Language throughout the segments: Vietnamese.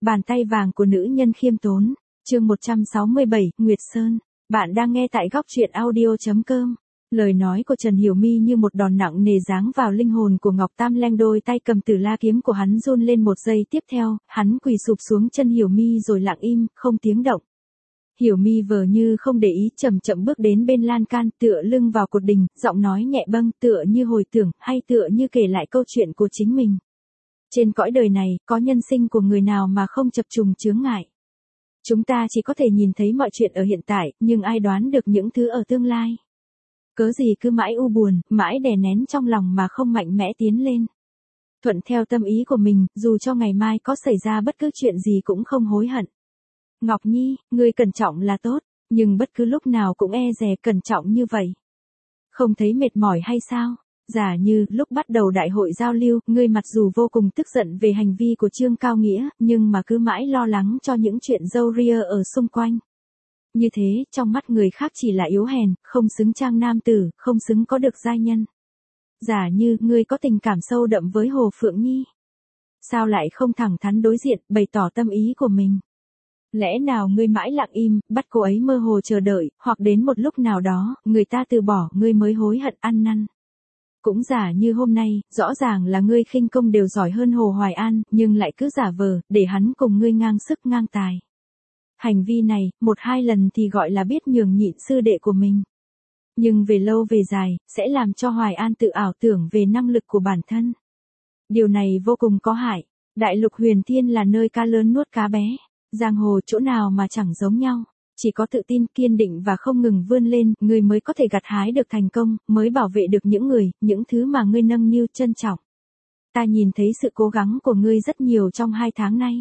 Bàn tay vàng của nữ nhân khiêm tốn. Chương 167, Nguyệt Sơn. Bạn đang nghe tại góc truyện audio.com. Lời nói của Trần Hiểu My như một đòn nặng nề giáng vào linh hồn của Ngọc Tam Leng, đôi tay cầm Tử La kiếm của hắn run lên một giây tiếp theo, hắn quỳ sụp xuống chân Hiểu My rồi lặng im, không tiếng động. Hiểu My vờ như không để ý, chậm chậm bước đến bên lan can, tựa lưng vào cột đình, giọng nói nhẹ bâng, tựa như hồi tưởng, hay tựa như kể lại câu chuyện của chính mình. Trên cõi đời này, có nhân sinh của người nào mà không chập trùng chướng ngại. Chúng ta chỉ có thể nhìn thấy mọi chuyện ở hiện tại, nhưng ai đoán được những thứ ở tương lai. Cớ gì cứ mãi u buồn, mãi đè nén trong lòng mà không mạnh mẽ tiến lên. Thuận theo tâm ý của mình, dù cho ngày mai có xảy ra bất cứ chuyện gì cũng không hối hận. Ngọc Nhi, ngươi cẩn trọng là tốt, nhưng bất cứ lúc nào cũng e dè cẩn trọng như vậy. Không thấy mệt mỏi hay sao? Giả như, lúc bắt đầu đại hội giao lưu, ngươi mặc dù vô cùng tức giận về hành vi của Trương Cao Nghĩa, nhưng mà cứ mãi lo lắng cho những chuyện râu ria ở xung quanh. Như thế, trong mắt người khác chỉ là yếu hèn, không xứng trang nam tử, không xứng có được giai nhân. Giả như, ngươi có tình cảm sâu đậm với Hồ Phượng Nhi. Sao lại không thẳng thắn đối diện, bày tỏ tâm ý của mình? Lẽ nào ngươi mãi lặng im, bắt cô ấy mơ hồ chờ đợi, hoặc đến một lúc nào đó, người ta từ bỏ, ngươi mới hối hận ăn năn. Cũng giả như hôm nay, rõ ràng là ngươi khinh công đều giỏi hơn Hồ Hoài An, nhưng lại cứ giả vờ, để hắn cùng ngươi ngang sức ngang tài. Hành vi này, một hai lần thì gọi là biết nhường nhịn sư đệ của mình. Nhưng về lâu về dài, sẽ làm cho Hoài An tự ảo tưởng về năng lực của bản thân. Điều này vô cùng có hại. Đại lục huyền thiên là nơi cá lớn nuốt cá bé. Giang hồ chỗ nào mà chẳng giống nhau. Chỉ có tự tin, kiên định và không ngừng vươn lên, ngươi mới có thể gặt hái được thành công, mới bảo vệ được những người, những thứ mà ngươi nâng niu trân trọng. Ta nhìn thấy sự cố gắng của ngươi rất nhiều trong 2 tháng nay.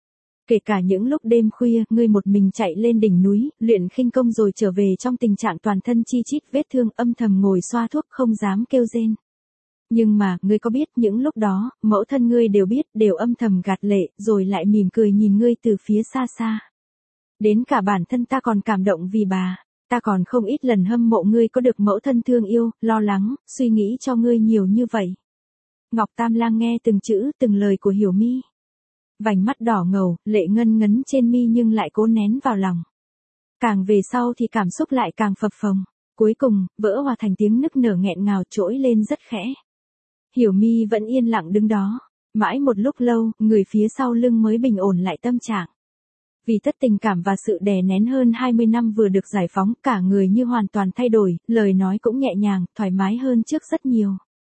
Kể cả những lúc đêm khuya, ngươi một mình chạy lên đỉnh núi, luyện khinh công rồi trở về trong tình trạng toàn thân chi chít vết thương, âm thầm ngồi xoa thuốc không dám kêu rên. Nhưng mà, ngươi có biết những lúc đó, mẫu thân ngươi đều biết, đều âm thầm gạt lệ, rồi lại mỉm cười nhìn ngươi từ phía xa xa. Đến cả bản thân ta còn cảm động vì bà, ta còn không ít lần hâm mộ ngươi có được mẫu thân thương yêu, lo lắng, suy nghĩ cho ngươi nhiều như vậy. Ngọc Tam Lang nghe từng chữ, từng lời của Hiểu My. Vành mắt đỏ ngầu, lệ ngân ngấn trên mi nhưng lại cố nén vào lòng. Càng về sau thì cảm xúc lại càng phập phồng, cuối cùng, vỡ hòa thành tiếng nức nở nghẹn ngào trỗi lên rất khẽ. Hiểu My vẫn yên lặng đứng đó, mãi một lúc lâu, người phía sau lưng mới bình ổn lại tâm trạng. Vì tất tình cảm và sự đè nén hơn 20 năm vừa được giải phóng, cả người như hoàn toàn thay đổi, lời nói cũng nhẹ nhàng, thoải mái hơn trước rất nhiều.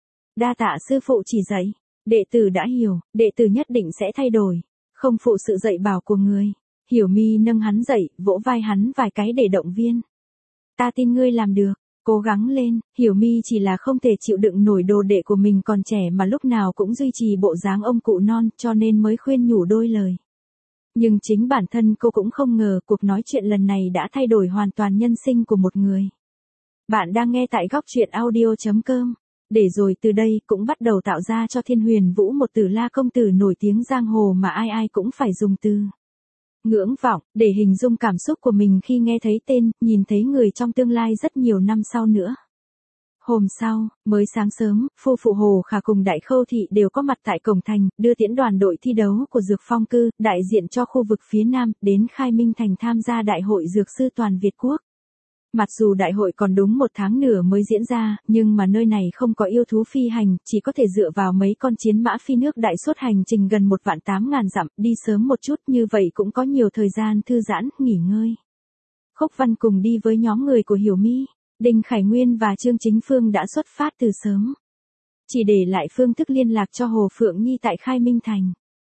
Đa tạ sư phụ chỉ dạy, đệ tử đã hiểu, đệ tử nhất định sẽ thay đổi, không phụ sự dạy bảo của người. Hiểu My nâng hắn dậy, vỗ vai hắn vài cái để động viên. Ta tin ngươi làm được, cố gắng lên. Hiểu My chỉ là không thể chịu đựng nổi đồ đệ của mình còn trẻ mà lúc nào cũng duy trì bộ dáng ông cụ non, cho nên mới khuyên nhủ đôi lời. Nhưng chính bản thân cô cũng không ngờ cuộc nói chuyện lần này đã thay đổi hoàn toàn nhân sinh của một người. Bạn đang nghe tại góc truyện audio.com. Để rồi từ đây cũng bắt đầu tạo ra cho Thiên Huyền Vũ một Tử La công tử nổi tiếng giang hồ mà ai ai cũng phải dùng từ ngưỡng vọng để hình dung cảm xúc của mình khi nghe thấy tên, nhìn thấy người trong tương lai rất nhiều năm sau nữa. Hôm sau, mới sáng sớm, phu phụ Hồ Khả cùng Đại Khâu Thị đều có mặt tại cổng thành, đưa tiễn đoàn đội thi đấu của Dược Phong Cư, đại diện cho khu vực phía Nam, đến Khai Minh Thành tham gia Đại hội Dược sư toàn Việt Quốc. Mặc dù đại hội còn đúng 1 tháng nữa mới diễn ra, nhưng mà nơi này không có yêu thú phi hành, chỉ có thể dựa vào mấy con chiến mã phi nước đại suốt hành trình gần 1.800.000 dặm, đi sớm một chút như vậy cũng có nhiều thời gian thư giãn, nghỉ ngơi. Khúc Văn cùng đi với nhóm người của Hiểu My. Đinh Khải Nguyên và Trương Chính Phương đã xuất phát từ sớm. Chỉ để lại phương thức liên lạc cho Hồ Phượng Nhi tại Khai Minh Thành.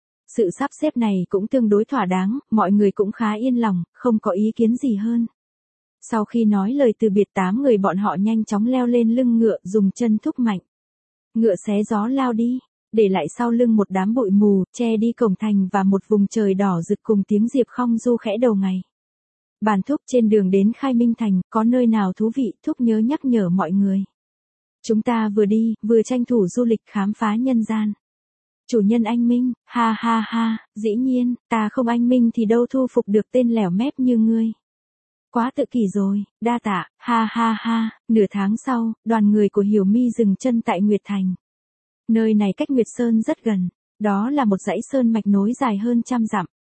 Sự sắp xếp này cũng tương đối thỏa đáng, mọi người cũng khá yên lòng, không có ý kiến gì hơn. Sau khi nói lời từ biệt 8 người bọn họ nhanh chóng leo lên lưng ngựa dùng chân thúc mạnh. Ngựa xé gió lao đi, để lại sau lưng một đám bụi mù, che đi cổng thành và một vùng trời đỏ rực cùng tiếng diệp khong du khẽ đầu ngày. Bàn thúc trên đường đến Khai Minh Thành, có nơi nào thú vị, thúc nhớ nhắc nhở mọi người. Chúng ta vừa đi, vừa tranh thủ du lịch khám phá nhân gian. Chủ nhân anh Minh, ha ha ha, dĩ nhiên, ta không anh Minh thì đâu thu phục được tên lẻo mép như ngươi. Quá tự kỷ rồi, đa tạ, ha ha ha. Nửa tháng sau, đoàn người của Hiểu My dừng chân tại Nguyệt Thành. Nơi này cách Nguyệt Sơn rất gần, đó là một dãy sơn mạch nối dài hơn 100 dặm.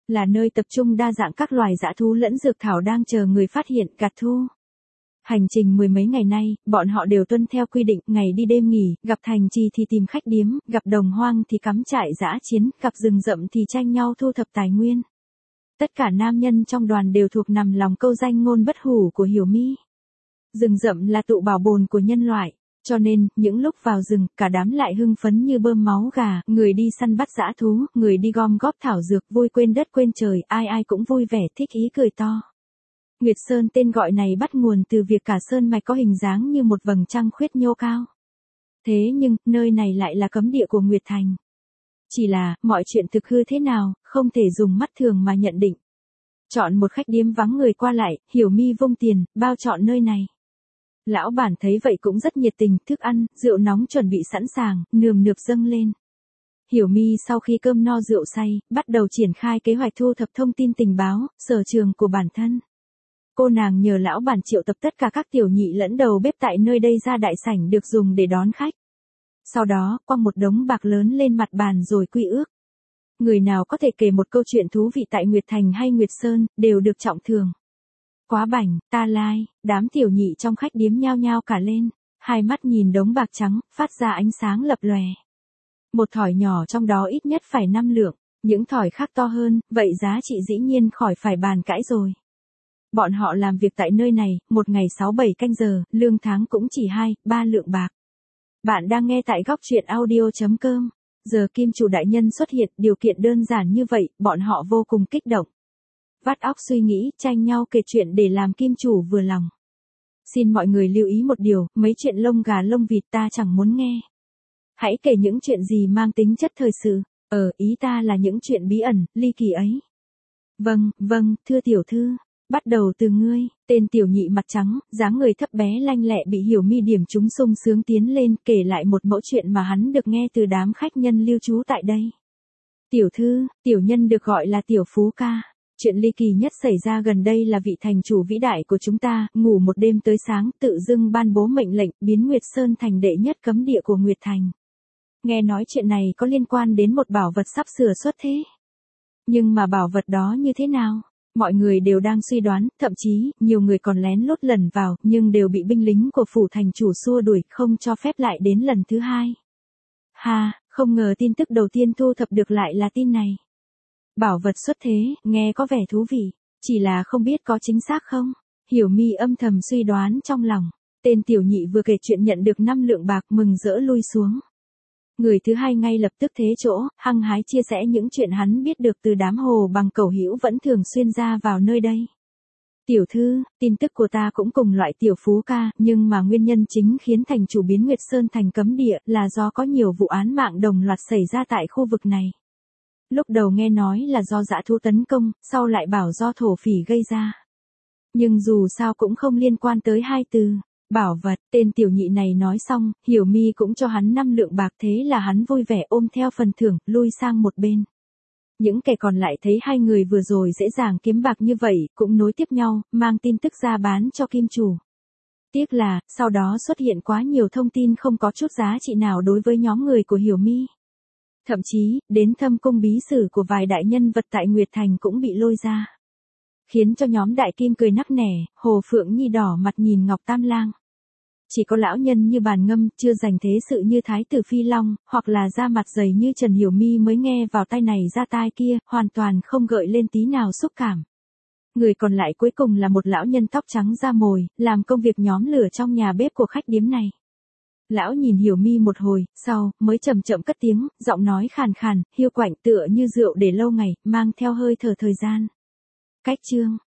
là nơi tập trung đa dạng các loài dã thú lẫn dược thảo đang chờ người phát hiện gặt thu. Hành trình mười mấy ngày nay, bọn họ đều tuân theo quy định, ngày đi đêm nghỉ, gặp thành trì thì tìm khách điếm, gặp đồng hoang thì cắm trại dã chiến, gặp rừng rậm thì tranh nhau thu thập tài nguyên. Tất cả nam nhân trong đoàn đều thuộc nằm lòng câu danh ngôn bất hủ của Hiểu Mi. Rừng rậm là tụ bảo bồn của nhân loại, cho nên, những lúc vào rừng, cả đám lại hưng phấn như bơm máu gà, người đi săn bắt dã thú, người đi gom góp thảo dược, vui quên đất quên trời, ai ai cũng vui vẻ, thích ý cười to. Nguyệt Sơn tên gọi này bắt nguồn từ việc cả sơn mạch có hình dáng như một vầng trăng khuyết nhô cao. Thế nhưng, nơi này lại là cấm địa của Nguyệt Thành. Chỉ là, mọi chuyện thực hư thế nào, không thể dùng mắt thường mà nhận định. Chọn một khách điếm vắng người qua lại, Hiểu Mi vung tiền, bao chọn nơi này. Lão bản thấy vậy cũng rất nhiệt tình, thức ăn, rượu nóng chuẩn bị sẵn sàng, nườm nượp dâng lên. Hiểu Mi sau khi cơm no rượu say, bắt đầu triển khai kế hoạch thu thập thông tin tình báo, sở trường của bản thân. Cô nàng nhờ lão bản triệu tập tất cả các tiểu nhị lẫn đầu bếp tại nơi đây ra đại sảnh được dùng để đón khách. Sau đó, quăng một đống bạc lớn lên mặt bàn rồi quy ước. Người nào có thể kể một câu chuyện thú vị tại Nguyệt Thành hay Nguyệt Sơn, đều được trọng thưởng. Quá bảnh, ta lai, đám tiểu nhị trong khách điếm nhao nhao cả lên, hai mắt nhìn đống bạc trắng, phát ra ánh sáng lập lòe. Một thỏi nhỏ trong đó ít nhất phải 5 lượng, những thỏi khác to hơn, vậy giá trị dĩ nhiên khỏi phải bàn cãi rồi. Bọn họ làm việc tại nơi này, một ngày 6-7 canh giờ, lương tháng cũng chỉ 2-3 lượng bạc. Bạn đang nghe tại góc truyện audio.com. Giờ kim chủ đại nhân xuất hiện, điều kiện đơn giản như vậy, bọn họ vô cùng kích động. Vắt óc suy nghĩ, tranh nhau kể chuyện để làm kim chủ vừa lòng. Xin mọi người lưu ý một điều, mấy chuyện lông gà lông vịt ta chẳng muốn nghe. Hãy kể những chuyện gì mang tính chất thời sự, ý ta là những chuyện bí ẩn, ly kỳ ấy. Vâng, thưa tiểu thư. Bắt đầu từ ngươi, tên tiểu nhị mặt trắng, dáng người thấp bé lanh lẹ bị Hiểu Mi điểm trúng sung sướng tiến lên kể lại một mẫu chuyện mà hắn được nghe từ đám khách nhân lưu trú tại đây. Tiểu thư, tiểu nhân được gọi là tiểu phú ca. Chuyện ly kỳ nhất xảy ra gần đây là vị thành chủ vĩ đại của chúng ta, ngủ một đêm tới sáng, tự dưng ban bố mệnh lệnh, biến Nguyệt Sơn thành đệ nhất cấm địa của Nguyệt Thành. Nghe nói chuyện này có liên quan đến một bảo vật sắp sửa xuất thế. Nhưng mà bảo vật đó như thế nào? Mọi người đều đang suy đoán, thậm chí, nhiều người còn lén lút lẩn vào, nhưng đều bị binh lính của phủ thành chủ xua đuổi, không cho phép lại đến lần thứ hai. Không ngờ tin tức đầu tiên thu thập được lại là tin này. Bảo vật xuất thế, nghe có vẻ thú vị, chỉ là không biết có chính xác không? Hiểu Mi âm thầm suy đoán trong lòng. Tên tiểu nhị vừa kể chuyện nhận được 5 lượng bạc mừng rỡ lui xuống. Người thứ hai ngay lập tức thế chỗ, hăng hái chia sẻ những chuyện hắn biết được từ đám hồ bằng cẩu hữu vẫn thường xuyên ra vào nơi đây. Tiểu thư, tin tức của ta cũng cùng loại tiểu phú ca, nhưng mà nguyên nhân chính khiến thành chủ biến Nguyệt Sơn thành cấm địa là do có nhiều vụ án mạng đồng loạt xảy ra tại khu vực này. Lúc đầu nghe nói là do dã thú tấn công, sau lại bảo do thổ phỉ gây ra. Nhưng dù sao cũng không liên quan tới hai từ. Bảo vật, tên tiểu nhị này nói xong, Hiểu Mi cũng cho hắn 5 lượng bạc, thế là hắn vui vẻ ôm theo phần thưởng, lui sang một bên. Những kẻ còn lại thấy hai người vừa rồi dễ dàng kiếm bạc như vậy, cũng nối tiếp nhau, mang tin tức ra bán cho kim chủ. Tiếc là, sau đó xuất hiện quá nhiều thông tin không có chút giá trị nào đối với nhóm người của Hiểu Mi. Thậm chí, đến thâm cung bí sử của vài đại nhân vật tại Nguyệt Thành cũng bị lôi ra. Khiến cho nhóm đại kim cười nắc nẻ, Hồ Phượng Nhi đỏ mặt nhìn Ngọc Tam Lang. Chỉ có lão nhân như Bàn Ngâm, chưa dành thế sự như Thái tử Phi Long, hoặc là da mặt dày như Trần Hiểu Mi mới nghe vào tai này ra tai kia, hoàn toàn không gợi lên tí nào xúc cảm. Người còn lại cuối cùng là một lão nhân tóc trắng da mồi, làm công việc nhóm lửa trong nhà bếp của khách điếm này. Lão nhìn Hiểu Mi một hồi, sau, mới chậm chậm cất tiếng, giọng nói khàn khàn, hiu quạnh tựa như rượu để lâu ngày, mang theo hơi thở thời gian. Cách chương,